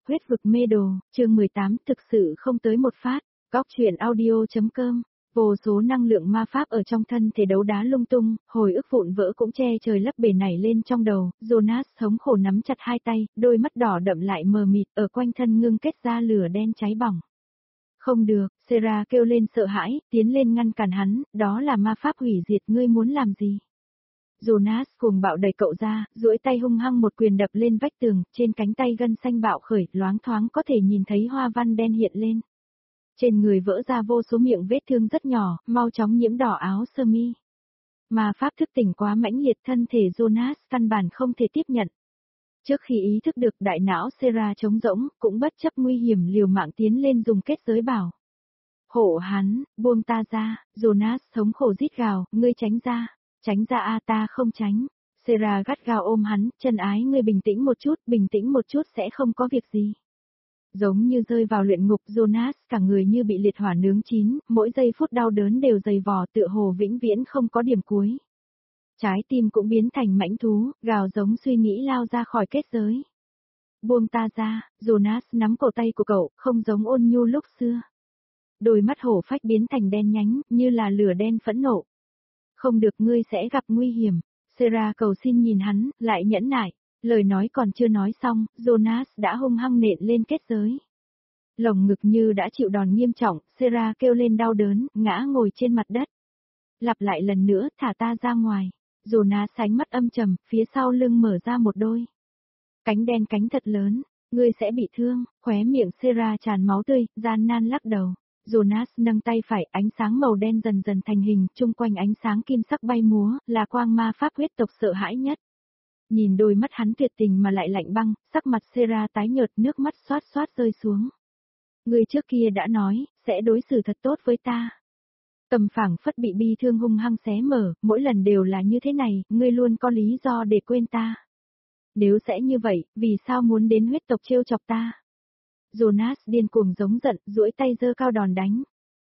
Huyết vực mê đồ, chương 18 thực sự không tới một phát, góc chuyện audio.com. Vô số năng lượng ma pháp ở trong thân thể đấu đá lung tung, hồi ức vụn vỡ cũng che trời lấp bể nảy lên trong đầu, Jonas thống khổ nắm chặt hai tay, đôi mắt đỏ đậm lại mờ mịt, ở quanh thân ngưng kết ra lửa đen cháy bỏng. Không được, Sarah kêu lên sợ hãi, tiến lên ngăn cản hắn, đó là ma pháp hủy diệt, ngươi muốn làm gì? Jonas cuồng bạo đẩy cậu ra, duỗi tay hung hăng một quyền đập lên vách tường, trên cánh tay gân xanh bạo khởi, loáng thoáng có thể nhìn thấy hoa văn đen hiện lên. Trên người vỡ ra vô số miệng vết thương rất nhỏ, mau chóng nhiễm đỏ áo sơ mi. Ma pháp thức tỉnh quá mãnh liệt, thân thể Jonas căn bản không thể tiếp nhận. Trước khi ý thức được, đại não Sarah trống rỗng, cũng bất chấp nguy hiểm liều mạng tiến lên dùng kết giới bảo hộ hắn, buông ta ra. Jonas thống khổ rít gào, ngươi tránh ra a, ta không tránh. Sarah gắt gao ôm hắn, chân ái, ngươi bình tĩnh một chút sẽ không có việc gì. Giống như rơi vào luyện ngục, Jonas cả người như bị liệt hỏa nướng chín, mỗi giây phút đau đớn đều dày vò, tựa hồ vĩnh viễn không có điểm cuối. Trái tim cũng biến thành mãnh thú, gào giống suy nghĩ lao ra khỏi kết giới. Buông ta ra. Jonas nắm cổ tay của cậu, không giống ôn nhu lúc xưa. Đôi mắt hổ phách biến thành đen nhánh, như là lửa đen phẫn nộ. Không được, ngươi sẽ gặp nguy hiểm. Sarah cầu xin nhìn hắn, lại nhẫn nại. Lời nói còn chưa nói xong, Jonas đã hung hăng nện lên kết giới. Lồng ngực như đã chịu đòn nghiêm trọng, Sarah kêu lên đau đớn, ngã ngồi trên mặt đất. Lặp lại lần nữa, thả ta ra ngoài. Jonas sánh mắt âm trầm, phía sau lưng mở ra một đôi cánh đen, cánh thật lớn. Ngươi sẽ bị thương. Khóe miệng Sarah tràn máu tươi, gian nan lắc đầu. Jonas nâng tay phải, ánh sáng màu đen dần dần thành hình, chung quanh ánh sáng kim sắc bay múa, là quang ma pháp huyết tộc sợ hãi nhất. Nhìn đôi mắt hắn tuyệt tình mà lại lạnh băng, sắc mặt Sarah tái nhợt, nước mắt xoát xoát rơi xuống. Ngươi trước kia đã nói, sẽ đối xử thật tốt với ta. Tầm phảng phất bị bi thương hung hăng xé mở, mỗi lần đều là như thế này, ngươi luôn có lý do để quên ta. Nếu sẽ như vậy, vì sao muốn đến huyết tộc trêu chọc ta? Jonas điên cuồng giống giận, duỗi tay giơ cao đòn đánh.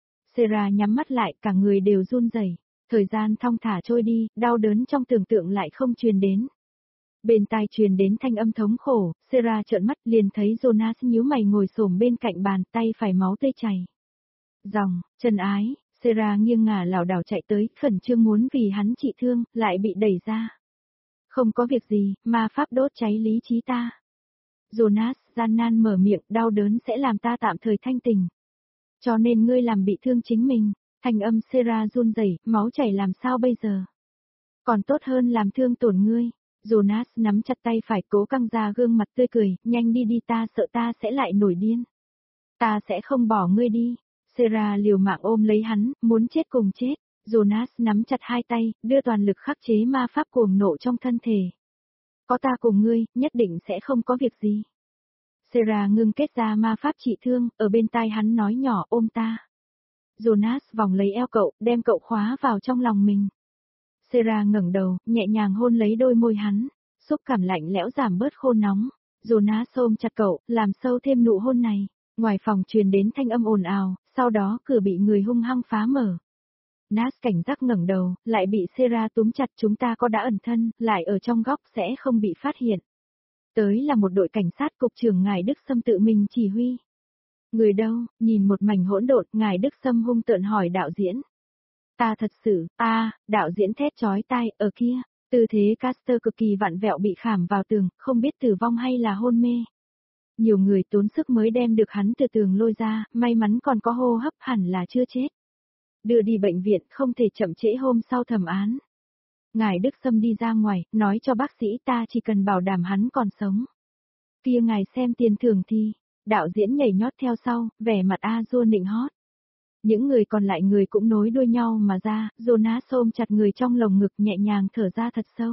Sarah nhắm mắt lại, cả người đều run rẩy. Thời gian thong thả trôi đi, đau đớn trong tưởng tượng lại không truyền đến. Bên tai truyền đến thanh âm thống khổ, Sarah trợn mắt liền thấy Jonas nhíu mày ngồi xổm bên cạnh bàn, tay phải máu tươi chảy ròng, chân ái. Sarah nghiêng ngả lảo đảo chạy tới, khẩn trương muốn vì hắn trị thương, lại bị đẩy ra. Không có việc gì, ma pháp đốt cháy lý trí ta. Jonas gian nan mở miệng, đau đớn sẽ làm ta tạm thời thanh tỉnh. Cho nên ngươi làm bị thương chính mình. Thanh âm Sarah run rẩy, máu chảy làm sao bây giờ? Còn tốt hơn làm thương tổn ngươi. Jonas nắm chặt tay phải, cố căng ra gương mặt tươi cười, nhanh đi đi, ta sợ ta sẽ lại nổi điên. Ta sẽ không bỏ ngươi đi. Sarah liều mạng ôm lấy hắn, muốn chết cùng chết. Jonas nắm chặt hai tay, đưa toàn lực khắc chế ma pháp cuồng nộ trong thân thể. Có ta cùng ngươi, nhất định sẽ không có việc gì. Sarah ngưng kết ra ma pháp trị thương, ở bên tai hắn nói nhỏ, ôm ta. Jonas vòng lấy eo cậu, đem cậu khóa vào trong lòng mình. Sarah ngẩng đầu, nhẹ nhàng hôn lấy đôi môi hắn, xúc cảm lạnh lẽo giảm bớt khô nóng. Jonas ôm chặt cậu, làm sâu thêm nụ hôn này. Ngoài phòng truyền đến thanh âm ồn ào, sau đó cửa bị người hung hăng phá mở. Nas cảnh giác ngẩng đầu, lại bị Sarah túm chặt, chúng ta có đã ẩn thân, lại ở trong góc sẽ không bị phát hiện. Tới là một đội cảnh sát, cục trưởng ngài Đức Sâm tự mình chỉ huy. Người đâu? Nhìn một mảnh hỗn độn, ngài Đức Sâm hung tợn hỏi đạo diễn. Ta thật sự, đạo diễn thét chói tai, ở kia, tư thế Caster cực kỳ vặn vẹo bị khảm vào tường, không biết tử vong hay là hôn mê. Nhiều người tốn sức mới đem được hắn từ tường lôi ra, may mắn còn có hô hấp, hẳn là chưa chết. Đưa đi bệnh viện, không thể chậm trễ hôm sau thẩm án. Ngài Đức Sâm đi ra ngoài, nói cho bác sĩ ta chỉ cần bảo đảm hắn còn sống. Kia ngài xem tiền thưởng thì, đạo diễn nhảy nhót theo sau, vẻ mặt A-dua nịnh hót. Những người còn lại người cũng nối đuôi nhau mà ra, Jonas ôm chặt người trong lồng ngực nhẹ nhàng thở ra thật sâu.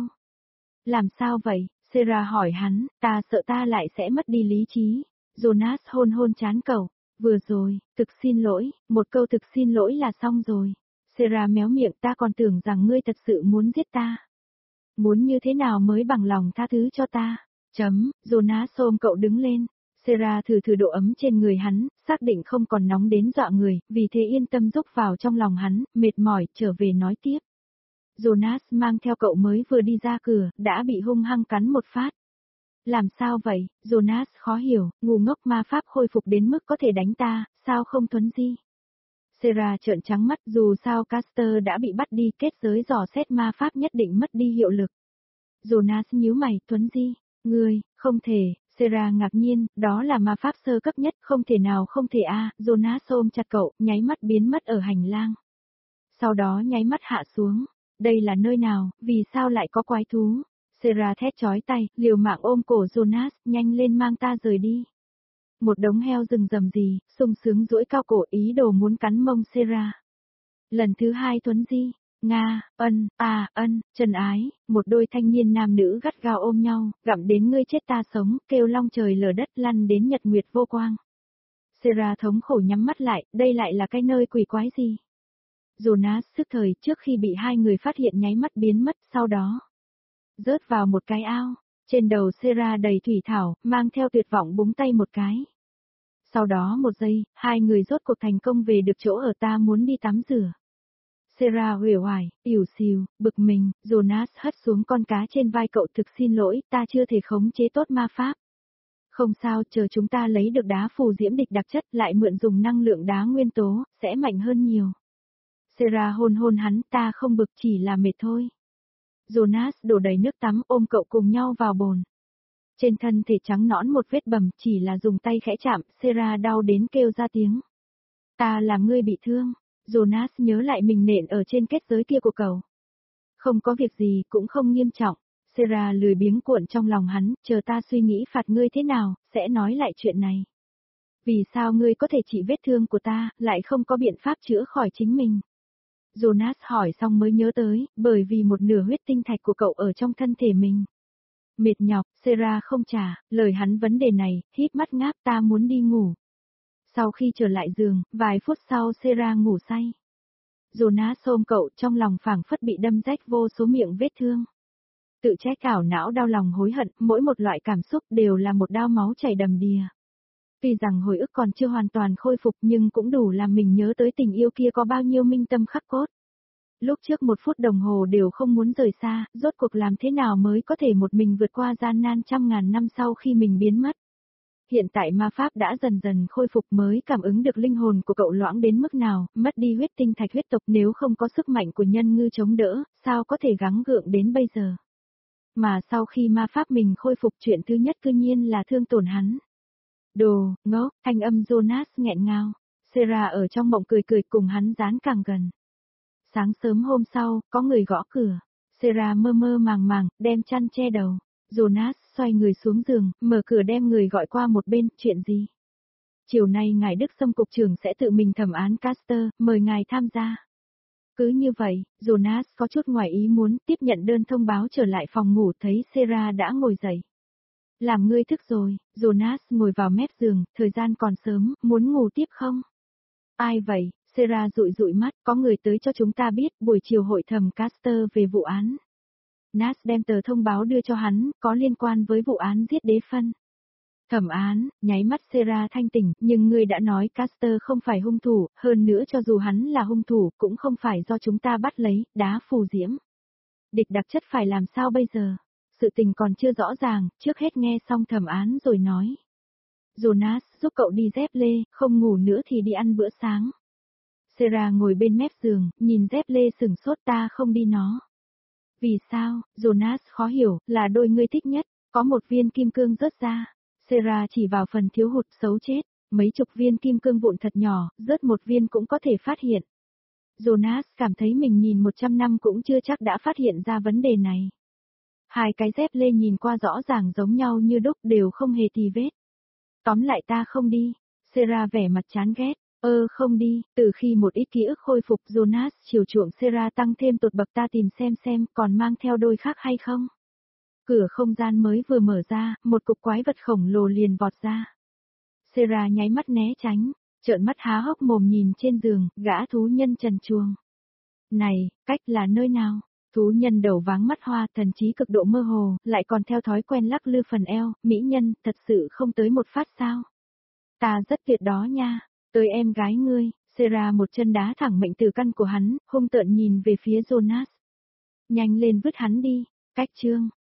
Làm sao vậy? Sarah hỏi hắn, ta sợ ta lại sẽ mất đi lý trí. Jonas hôn hôn trán cậu. Vừa rồi, thực xin lỗi, một câu thực xin lỗi là xong rồi. Sarah méo miệng, ta còn tưởng rằng ngươi thật sự muốn giết ta. Muốn như thế nào mới bằng lòng tha thứ cho ta? Jonas ôm cậu đứng lên. Sarah thử độ ấm trên người hắn, xác định không còn nóng đến dọa người, vì thế yên tâm rúc vào trong lòng hắn, mệt mỏi, trở về nói tiếp. Jonas mang theo cậu mới vừa đi ra cửa, đã bị hung hăng cắn một phát. Làm sao vậy? Jonas khó hiểu, ngu ngốc ma pháp khôi phục đến mức có thể đánh ta, sao không thuấn di? Sarah trợn trắng mắt, dù sao Caster đã bị bắt đi, kết giới dò xét ma pháp nhất định mất đi hiệu lực. Jonas nhíu mày, thuấn di, ngươi, không thể, Sarah ngạc nhiên, đó là ma pháp sơ cấp nhất, không thể nào không thể a. Jonas ôm chặt cậu, nháy mắt biến mất ở hành lang. Sau đó nháy mắt hạ xuống, đây là nơi nào, vì sao lại có quái thú? Sarah thét chói tay, liều mạng ôm cổ Jonas, nhanh lên mang ta rời đi. Một đống heo rừng rầm gì, sung sướng duỗi cao cổ ý đồ muốn cắn mông Sarah. Lần thứ hai thuấn di, Nga, trần ái, một đôi thanh niên nam nữ gắt gao ôm nhau, gặm đến ngươi chết ta sống, kêu long trời lở đất lăn đến nhật nguyệt vô quang. Sarah thống khổ nhắm mắt lại, đây lại là cái nơi quỷ quái gì? Jonas sức thời trước khi bị hai người phát hiện nháy mắt biến mất, sau đó rớt vào một cái ao, trên đầu Sarah đầy thủy thảo, mang theo tuyệt vọng búng tay một cái. Sau đó một giây, hai người rốt cuộc thành công về được chỗ ở, ta muốn đi tắm rửa. Sarah uể oải, ỉu xìu, bực mình, Jonas hất xuống con cá trên vai cậu, thực xin lỗi, ta chưa thể khống chế tốt ma pháp. Không sao, chờ chúng ta lấy được đá phù diễm địch đặc chất lại mượn dùng năng lượng đá nguyên tố, sẽ mạnh hơn nhiều. Sarah hôn hôn hắn, ta không bực, chỉ là mệt thôi. Jonas đổ đầy nước tắm, ôm cậu cùng nhau vào bồn. Trên thân thể trắng nõn một vết bầm, chỉ là dùng tay khẽ chạm, Sarah đau đến kêu ra tiếng. Ta làm ngươi bị thương. Jonas nhớ lại mình nện ở trên kết giới kia của cậu. Không có việc gì, cũng không nghiêm trọng. Sarah lười biếng cuộn trong lòng hắn, chờ ta suy nghĩ phạt ngươi thế nào, sẽ nói lại chuyện này. Vì sao ngươi có thể trị vết thương của ta, lại không có biện pháp chữa khỏi chính mình? Jonas hỏi xong mới nhớ tới, bởi vì một nửa huyết tinh thạch của cậu ở trong thân thể mình. Mệt nhọc, Sarah không trả, lời hắn vấn đề này, híp mắt ngáp, ta muốn đi ngủ. Sau khi trở lại giường, vài phút sau Sarah ngủ say. Jonas ôm cậu, trong lòng phảng phất bị đâm rách vô số miệng vết thương. Tự trách ảo não, đau lòng hối hận, mỗi một loại cảm xúc đều là một đao máu chảy đầm đìa. Tuy rằng hồi ức còn chưa hoàn toàn khôi phục nhưng cũng đủ làm mình nhớ tới tình yêu kia có bao nhiêu minh tâm khắc cốt. Lúc trước 1 phút đồng hồ đều không muốn rời xa, rốt cuộc làm thế nào mới có thể một mình vượt qua gian nan trăm ngàn năm sau khi mình biến mất. Hiện tại ma pháp đã dần dần khôi phục, mới cảm ứng được linh hồn của cậu loãng đến mức nào, mất đi huyết tinh thạch huyết tộc, nếu không có sức mạnh của nhân ngư chống đỡ, sao có thể gắng gượng đến bây giờ. Mà sau khi ma pháp mình khôi phục, chuyện thứ nhất cư nhiên là thương tổn hắn. Đồ, ngốc, thanh âm Jonas nghẹn ngào. Sarah ở trong mộng cười cười cùng hắn dán càng gần. Sáng sớm hôm sau, có người gõ cửa. Sarah mơ mơ màng màng, đem chăn che đầu. Jonas xoay người xuống giường, mở cửa đem người gọi qua một bên, chuyện gì? Chiều nay ngài Đức Sâm cục trưởng sẽ tự mình thẩm án Caster, mời ngài tham gia. Cứ như vậy, Jonas có chút ngoài ý muốn, tiếp nhận đơn thông báo trở lại phòng ngủ, thấy Sarah đã ngồi dậy. Làm ngươi thức rồi, Jonas ngồi vào mép giường, thời gian còn sớm, muốn ngủ tiếp không? Ai vậy? Sarah dụi dụi mắt, có người tới cho chúng ta biết, buổi chiều hội thẩm Caster về vụ án. Nas đem tờ thông báo đưa cho hắn, có liên quan với vụ án giết đế phân. Thẩm án, nháy mắt Sarah thanh tỉnh, nhưng ngươi đã nói Caster không phải hung thủ, hơn nữa cho dù hắn là hung thủ, cũng không phải do chúng ta bắt lấy, đá phù diễm. Địch đặc chất phải làm sao bây giờ? Sự tình còn chưa rõ ràng, trước hết nghe xong thẩm án rồi nói. Jonas giúp cậu đi dép lê, không ngủ nữa thì đi ăn bữa sáng. Sarah ngồi bên mép giường, nhìn dép lê sừng sốt, ta không đi nó. Vì sao? Jonas khó hiểu, là đôi ngươi thích nhất, có một viên kim cương rớt ra. Sarah chỉ vào phần thiếu hụt, xấu chết, mấy chục viên kim cương vụn thật nhỏ, rớt một viên cũng có thể phát hiện. Jonas cảm thấy mình nhìn 100 năm cũng chưa chắc đã phát hiện ra vấn đề này. Hai cái dép lê nhìn qua rõ ràng giống nhau như đúc, đều không hề tì vết. Tóm lại ta không đi. Sarah vẻ mặt chán ghét. Không đi, từ khi một ít ký ức khôi phục, Jonas chiều chuộng Sarah tăng thêm tột bậc, ta tìm xem còn mang theo đôi khác hay không. Cửa không gian mới vừa mở ra, một cục quái vật khổng lồ liền vọt ra. Sarah nháy mắt né tránh, trợn mắt há hốc mồm nhìn trên giường, gã thú nhân trần truồng. Này, cách là nơi nào? Thú nhân đầu váng mắt hoa, thần trí cực độ mơ hồ, lại còn theo thói quen lắc lư phần eo, mỹ nhân, thật sự không tới một phát sao? Ta rất tuyệt đó nha. Tới em gái ngươi, Sarah một chân đá thẳng mệnh tử căn của hắn, hung tợn nhìn về phía Jonas. Nhanh lên vứt hắn đi, cách chương.